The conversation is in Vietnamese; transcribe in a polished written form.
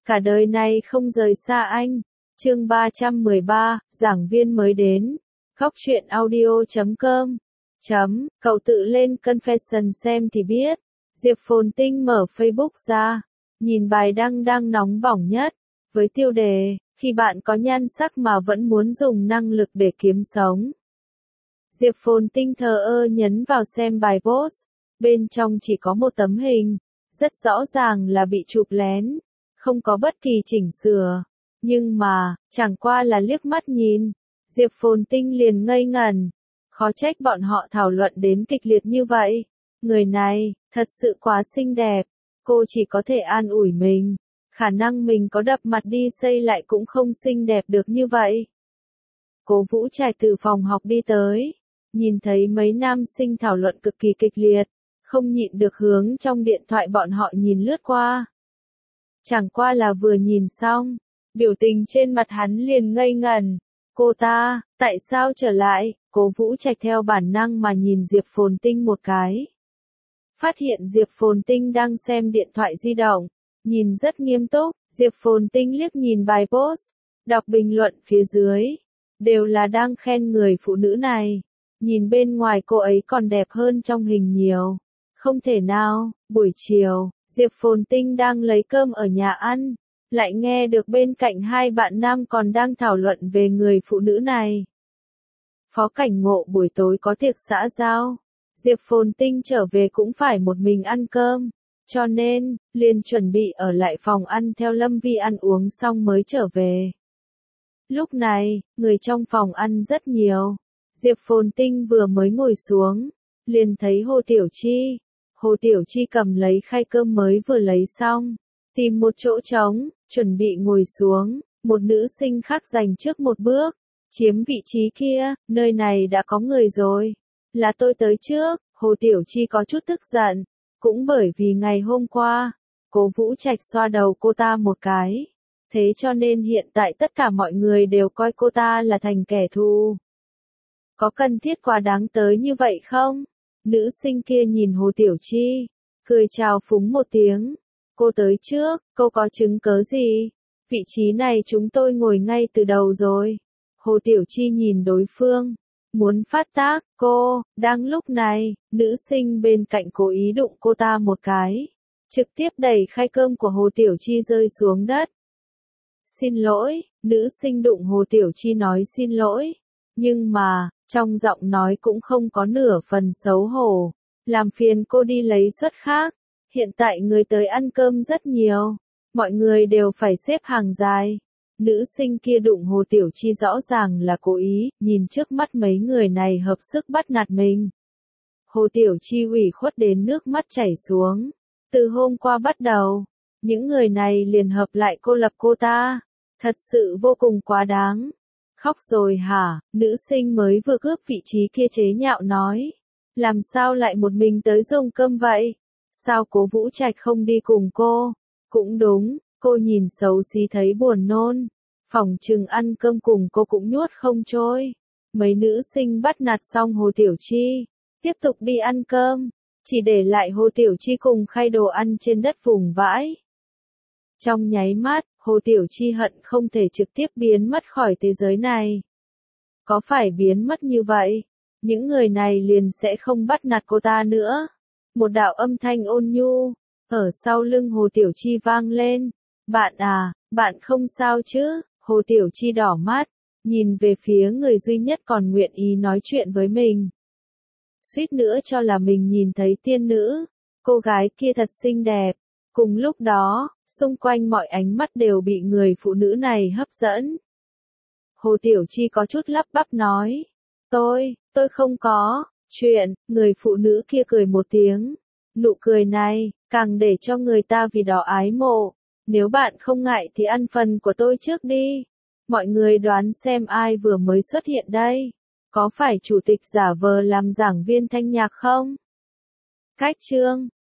cả đời này không rời xa anh. Chương 313, giảng viên mới đến. Góc truyện audio.com. Cậu tự lên Confession xem thì biết. Diệp Phồn Tinh mở Facebook ra, nhìn bài đăng đang nóng bỏng nhất, với tiêu đề, khi bạn có nhan sắc mà vẫn muốn dùng năng lực để kiếm sống. Diệp Phồn Tinh thờ ơ nhấn vào xem bài post, bên trong chỉ có một tấm hình, rất rõ ràng là bị chụp lén, không có bất kỳ chỉnh sửa, nhưng mà, chẳng qua là liếc mắt nhìn, Diệp Phồn Tinh liền ngây ngẩn, khó trách bọn họ thảo luận đến kịch liệt như vậy, người này, thật sự quá xinh đẹp, cô chỉ có thể an ủi mình, khả năng mình có đập mặt đi xây lại cũng không xinh đẹp được như vậy. Cố Vũ Trạch từ phòng học đi tới, nhìn thấy mấy nam sinh thảo luận cực kỳ kịch liệt, không nhịn được hướng trong điện thoại bọn họ nhìn lướt qua. Chẳng qua là vừa nhìn xong, biểu tình trên mặt hắn liền ngây ngẩn. Cô ta, tại sao trở lại? Cố Vũ Trạch theo bản năng mà nhìn Diệp Phồn Tinh một cái. Phát hiện Diệp Phồn Tinh đang xem điện thoại di động, nhìn rất nghiêm túc, Diệp Phồn Tinh liếc nhìn bài post, đọc bình luận phía dưới, đều là đang khen người phụ nữ này. Nhìn bên ngoài cô ấy còn đẹp hơn trong hình nhiều. Không thể nào, buổi chiều, Diệp Phồn Tinh đang lấy cơm ở nhà ăn, lại nghe được bên cạnh hai bạn nam còn đang thảo luận về người phụ nữ này. Phó Cảnh Ngộ buổi tối có tiệc xã giao, Diệp Phồn Tinh trở về cũng phải một mình ăn cơm, cho nên, liền chuẩn bị ở lại phòng ăn theo Lâm Vi ăn uống xong mới trở về. Lúc này, người trong phòng ăn rất nhiều. Diệp Phồn Tinh vừa mới ngồi xuống, liền thấy Hồ Tiểu Chi. Hồ Tiểu Chi cầm lấy khay cơm mới vừa lấy xong, tìm một chỗ trống, chuẩn bị ngồi xuống, một nữ sinh khác giành trước một bước, chiếm vị trí kia, nơi này đã có người rồi, là tôi tới trước. Hồ Tiểu Chi có chút tức giận, cũng bởi vì ngày hôm qua, Cố Vũ Trạch xoa đầu cô ta một cái, thế cho nên hiện tại tất cả mọi người đều coi cô ta là thành kẻ thù. Có cần thiết quá đáng tới như vậy không? Nữ sinh kia nhìn Hồ Tiểu Chi, cười chào phúng một tiếng. Cô tới trước, cô có chứng cớ gì? Vị trí này chúng tôi ngồi ngay từ đầu rồi. Hồ Tiểu Chi nhìn đối phương, muốn phát tác, đang lúc này, nữ sinh bên cạnh cố ý đụng cô ta một cái, trực tiếp đẩy khay cơm của Hồ Tiểu Chi rơi xuống đất. Xin lỗi, nữ sinh đụng Hồ Tiểu Chi nói xin lỗi, nhưng mà, trong giọng nói cũng không có nửa phần xấu hổ, làm phiền cô đi lấy suất khác, hiện tại người tới ăn cơm rất nhiều, mọi người đều phải xếp hàng dài. Nữ sinh kia đụng Hồ Tiểu Chi rõ ràng là cố ý, nhìn trước mắt mấy người này hợp sức bắt nạt mình. Hồ Tiểu Chi ủy khuất đến nước mắt chảy xuống, từ hôm qua bắt đầu, những người này liền hợp lại cô lập cô ta, thật sự vô cùng quá đáng. Khóc rồi hả? Nữ sinh mới vừa cướp vị trí kia chế nhạo nói. Làm sao lại một mình tới dùng cơm vậy? Sao Cố Vũ Trạch không đi cùng cô? Cũng đúng, cô nhìn xấu xí thấy buồn nôn. Phòng chừng ăn cơm cùng cô cũng nuốt không trôi. Mấy nữ sinh bắt nạt xong Hồ Tiểu Chi, tiếp tục đi ăn cơm, chỉ để lại Hồ Tiểu Chi cùng khay đồ ăn trên đất vùng vãi. Trong nháy mắt, Hồ Tiểu Chi hận không thể trực tiếp biến mất khỏi thế giới này. Có phải biến mất như vậy, những người này liền sẽ không bắt nạt cô ta nữa. Một đạo âm thanh ôn nhu, ở sau lưng Hồ Tiểu Chi vang lên. Bạn à, bạn không sao chứ? Hồ Tiểu Chi đỏ mắt, nhìn về phía người duy nhất còn nguyện ý nói chuyện với mình. Suýt nữa cho là mình nhìn thấy tiên nữ, cô gái kia thật xinh đẹp. Cùng lúc đó, xung quanh mọi ánh mắt đều bị người phụ nữ này hấp dẫn. Hồ Tiểu Chi có chút lắp bắp nói. Tôi không có chuyện, người phụ nữ kia cười một tiếng. Nụ cười này, càng để cho người ta vì đó ái mộ. Nếu bạn không ngại thì ăn phần của tôi trước đi. Mọi người đoán xem ai vừa mới xuất hiện đây. Có phải chủ tịch giả vờ làm giảng viên thanh nhạc không? Cách chương